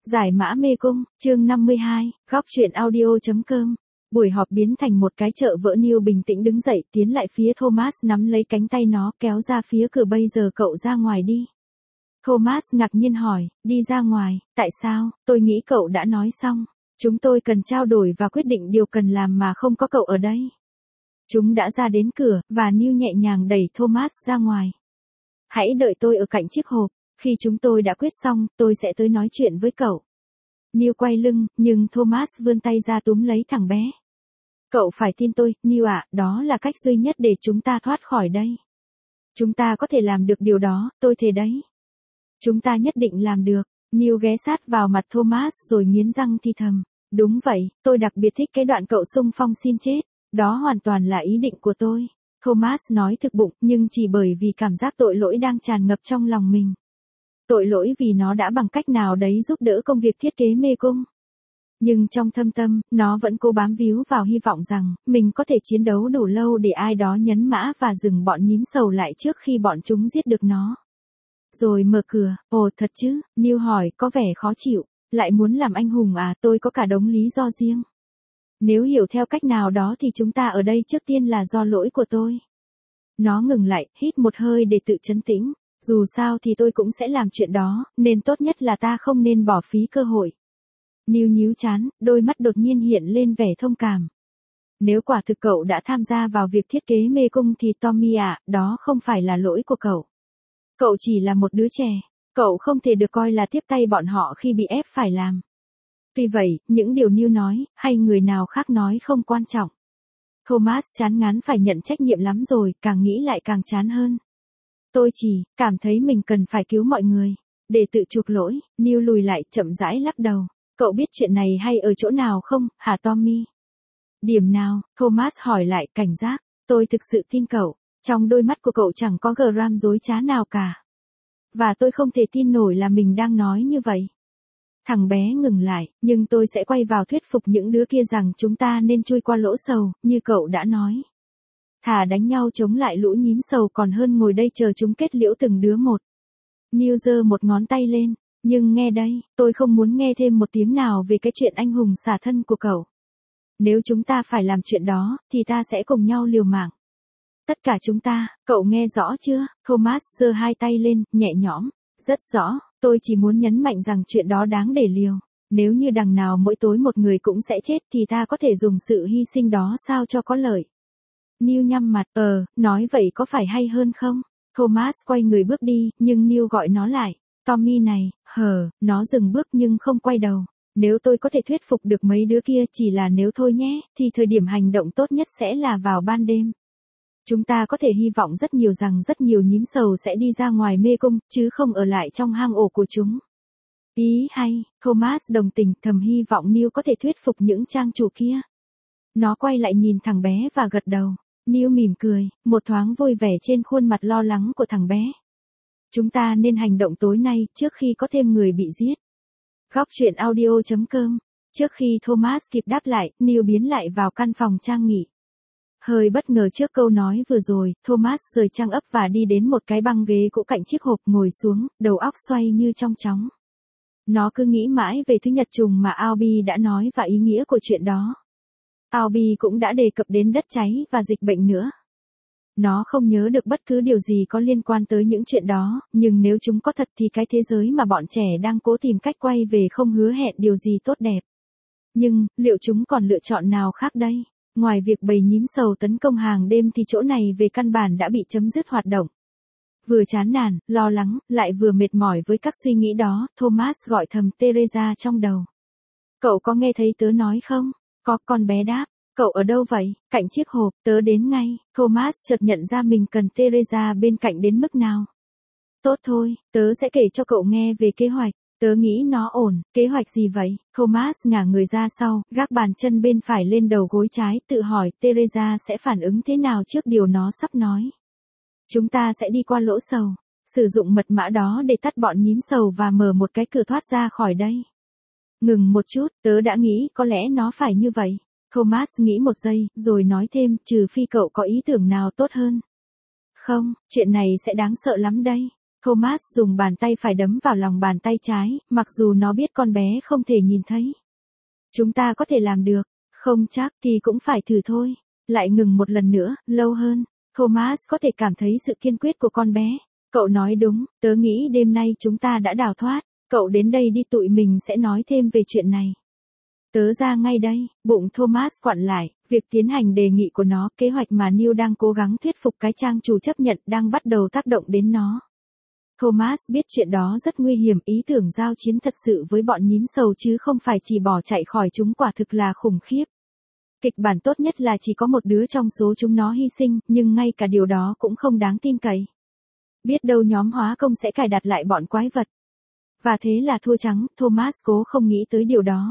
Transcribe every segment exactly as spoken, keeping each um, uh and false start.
Giải mã mê cung, chương năm mươi hai, góc truyện audio.com. Buổi họp biến thành một cái chợ vỡ. Neil bình tĩnh đứng dậy, tiến lại phía Thomas, nắm lấy cánh tay nó, kéo ra phía cửa. Bây giờ cậu ra ngoài đi. Thomas ngạc nhiên hỏi, đi ra ngoài, tại sao? Tôi nghĩ cậu đã nói xong. Chúng tôi cần trao đổi và quyết định điều cần làm mà không có cậu ở đây. Chúng đã ra đến cửa, và Neil nhẹ nhàng đẩy Thomas ra ngoài. Hãy đợi tôi ở cạnh chiếc hộp. Khi chúng tôi đã quyết xong, tôi sẽ tới nói chuyện với cậu. Neil quay lưng, nhưng Thomas vươn tay ra túm lấy thằng bé. Cậu phải tin tôi, Neil ạ, đó là cách duy nhất để chúng ta thoát khỏi đây. Chúng ta có thể làm được điều đó, tôi thề đấy. Chúng ta nhất định làm được. Neil ghé sát vào mặt Thomas rồi nghiến răng thì thầm. Đúng vậy, tôi đặc biệt thích cái đoạn cậu xung phong xin chết. Đó hoàn toàn là ý định của tôi. Thomas nói thực bụng, nhưng chỉ bởi vì cảm giác tội lỗi đang tràn ngập trong lòng mình. Tội lỗi vì nó đã bằng cách nào đấy giúp đỡ công việc thiết kế mê cung. Nhưng trong thâm tâm, nó vẫn cố bám víu vào hy vọng rằng, mình có thể chiến đấu đủ lâu để ai đó nhấn mã và dừng bọn nhím sầu lại trước khi bọn chúng giết được nó. Rồi mở cửa, ồ thật chứ, Neil hỏi, có vẻ khó chịu, lại muốn làm anh hùng à, tôi có cả đống lý do riêng. Nếu hiểu theo cách nào đó thì chúng ta ở đây trước tiên là do lỗi của tôi. Nó ngừng lại, hít một hơi để tự trấn tĩnh. Dù sao thì tôi cũng sẽ làm chuyện đó, nên tốt nhất là ta không nên bỏ phí cơ hội. Neil nhíu chán, đôi mắt đột nhiên hiện lên vẻ thông cảm. Nếu quả thực cậu đã tham gia vào việc thiết kế mê cung thì Tommy ạ, đó không phải là lỗi của cậu. Cậu chỉ là một đứa trẻ, cậu không thể được coi là tiếp tay bọn họ khi bị ép phải làm. Tuy vậy, những điều Neil nói, hay người nào khác nói không quan trọng. Thomas chán ngán phải nhận trách nhiệm lắm rồi, càng nghĩ lại càng chán hơn. Tôi chỉ cảm thấy mình cần phải cứu mọi người. Để tự chuộc lỗi, Neil lùi lại chậm rãi lắc đầu. Cậu biết chuyện này hay ở chỗ nào không, hả Tommy? Điểm nào? Thomas hỏi lại, cảnh giác. Tôi thực sự tin cậu. Trong đôi mắt của cậu chẳng có gram dối trá nào cả. Và tôi không thể tin nổi là mình đang nói như vậy. Thằng bé ngừng lại, nhưng tôi sẽ quay vào thuyết phục những đứa kia rằng chúng ta nên chui qua lỗ sầu, như cậu đã nói. Thà đánh nhau chống lại lũ nhím sầu còn hơn ngồi đây chờ chúng kết liễu từng đứa một. Neil giơ một ngón tay lên, nhưng nghe đây, tôi không muốn nghe thêm một tiếng nào về cái chuyện anh hùng xả thân của cậu. Nếu chúng ta phải làm chuyện đó, thì ta sẽ cùng nhau liều mạng. Tất cả chúng ta, cậu nghe rõ chưa? Thomas giơ hai tay lên, nhẹ nhõm. Rất rõ, tôi chỉ muốn nhấn mạnh rằng chuyện đó đáng để liều. Nếu như đằng nào mỗi tối một người cũng sẽ chết thì ta có thể dùng sự hy sinh đó sao cho có lợi. Neil nhắm mặt, ờ, nói vậy có phải hay hơn không? Thomas quay người bước đi, nhưng Neil gọi nó lại. Tommy này, hờ, nó dừng bước nhưng không quay đầu. Nếu tôi có thể thuyết phục được mấy đứa kia chỉ là nếu thôi nhé, thì thời điểm hành động tốt nhất sẽ là vào ban đêm. Chúng ta có thể hy vọng rất nhiều rằng rất nhiều nhím sầu sẽ đi ra ngoài mê cung, chứ không ở lại trong hang ổ của chúng. Ý hay, Thomas đồng tình, thầm hy vọng Neil có thể thuyết phục những trang chủ kia. Nó quay lại nhìn thằng bé và gật đầu. Neil mỉm cười, một thoáng vui vẻ trên khuôn mặt lo lắng của thằng bé. Chúng ta nên hành động tối nay, trước khi có thêm người bị giết. Góc truyện audio.com. Trước khi Thomas kịp đáp lại, Neil biến lại vào căn phòng trang nghỉ. Hơi bất ngờ trước câu nói vừa rồi, Thomas rời trang ấp và đi đến một cái băng ghế cũ cạnh chiếc hộp, ngồi xuống, đầu óc xoay như trong chóng. Nó cứ nghĩ mãi về thứ nhật trùng mà Albie đã nói và ý nghĩa của chuyện đó. Albie cũng đã đề cập đến đất cháy và dịch bệnh nữa. Nó không nhớ được bất cứ điều gì có liên quan tới những chuyện đó, nhưng nếu chúng có thật thì cái thế giới mà bọn trẻ đang cố tìm cách quay về không hứa hẹn điều gì tốt đẹp. Nhưng, liệu chúng còn lựa chọn nào khác đây? Ngoài việc bầy nhím sầu tấn công hàng đêm thì chỗ này về căn bản đã bị chấm dứt hoạt động. Vừa chán nản, lo lắng, lại vừa mệt mỏi với các suy nghĩ đó, Thomas gọi thầm Teresa trong đầu. Cậu có nghe thấy tớ nói không? Có, con bé đáp. Cậu ở đâu vậy? Cạnh chiếc hộp, tớ đến ngay. Thomas chợt nhận ra mình cần Teresa bên cạnh đến mức nào. Tốt thôi, tớ sẽ kể cho cậu nghe về kế hoạch. Tớ nghĩ nó ổn. Kế hoạch gì vậy? Thomas ngả người ra sau, gác bàn chân bên phải lên đầu gối trái, tự hỏi Teresa sẽ phản ứng thế nào trước điều nó sắp nói. Chúng ta sẽ đi qua lỗ sầu, sử dụng mật mã đó để tắt bọn nhím sầu và mở một cái cửa thoát ra khỏi đây. Ngừng một chút, tớ đã nghĩ có lẽ nó phải như vậy. Thomas nghĩ một giây, rồi nói thêm, trừ phi cậu có ý tưởng nào tốt hơn. Không, chuyện này sẽ đáng sợ lắm đây. Thomas dùng bàn tay phải đấm vào lòng bàn tay trái, mặc dù nó biết con bé không thể nhìn thấy. Chúng ta có thể làm được, không chắc thì cũng phải thử thôi. Lại ngừng một lần nữa, lâu hơn. Thomas có thể cảm thấy sự kiên quyết của con bé. Cậu nói đúng, tớ nghĩ đêm nay chúng ta đã đào thoát. Cậu đến đây đi, tụi mình sẽ nói thêm về chuyện này. Tớ ra ngay đây. Bụng Thomas quặn lại, việc tiến hành đề nghị của nó, kế hoạch mà Neil đang cố gắng thuyết phục cái trang chủ chấp nhận đang bắt đầu tác động đến nó. Thomas biết chuyện đó rất nguy hiểm, ý tưởng giao chiến thật sự với bọn nhím sầu chứ không phải chỉ bỏ chạy khỏi chúng quả thực là khủng khiếp. Kịch bản tốt nhất là chỉ có một đứa trong số chúng nó hy sinh, nhưng ngay cả điều đó cũng không đáng tin cậy. Biết đâu nhóm hóa công sẽ cài đặt lại bọn quái vật. Và thế là thua trắng, Thomas cố không nghĩ tới điều đó.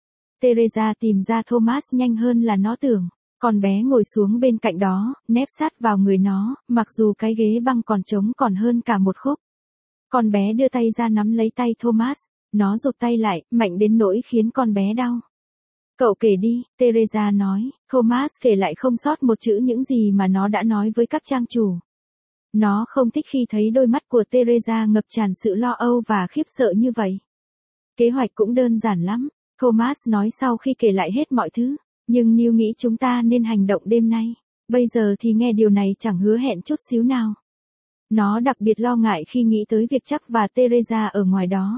Teresa tìm ra Thomas nhanh hơn là nó tưởng. Con bé ngồi xuống bên cạnh đó, nép sát vào người nó, mặc dù cái ghế băng còn trống còn hơn cả một khúc. Con bé đưa tay ra nắm lấy tay Thomas, nó rụt tay lại, mạnh đến nỗi khiến con bé đau. Cậu kể đi, Teresa nói. Thomas kể lại không sót một chữ những gì mà nó đã nói với các trang chủ. Nó không thích khi thấy đôi mắt của Teresa ngập tràn sự lo âu và khiếp sợ như vậy. Kế hoạch cũng đơn giản lắm, Thomas nói sau khi kể lại hết mọi thứ. Nhưng Neil nghĩ chúng ta nên hành động đêm nay. Bây giờ thì nghe điều này chẳng hứa hẹn chút xíu nào. Nó đặc biệt lo ngại khi nghĩ tới việc Chuck và Teresa ở ngoài đó.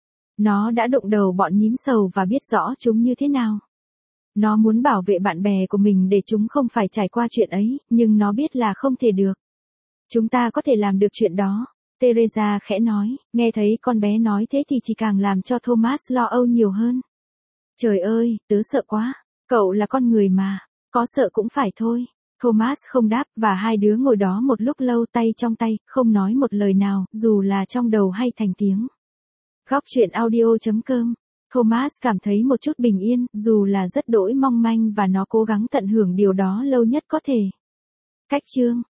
Nó đã đụng đầu bọn nhím sầu và biết rõ chúng như thế nào. Nó muốn bảo vệ bạn bè của mình để chúng không phải trải qua chuyện ấy, nhưng nó biết là không thể được. Chúng ta có thể làm được chuyện đó. Teresa khẽ nói, nghe thấy con bé nói thế thì chỉ càng làm cho Thomas lo âu nhiều hơn. Trời ơi, tớ sợ quá. Cậu là con người mà, có sợ cũng phải thôi. Thomas không đáp và hai đứa ngồi đó một lúc lâu tay trong tay, không nói một lời nào, dù là trong đầu hay thành tiếng. Góc truyện audio chấm com. Thomas cảm thấy một chút bình yên, dù là rất đỗi mong manh và nó cố gắng tận hưởng điều đó lâu nhất có thể. Cách chương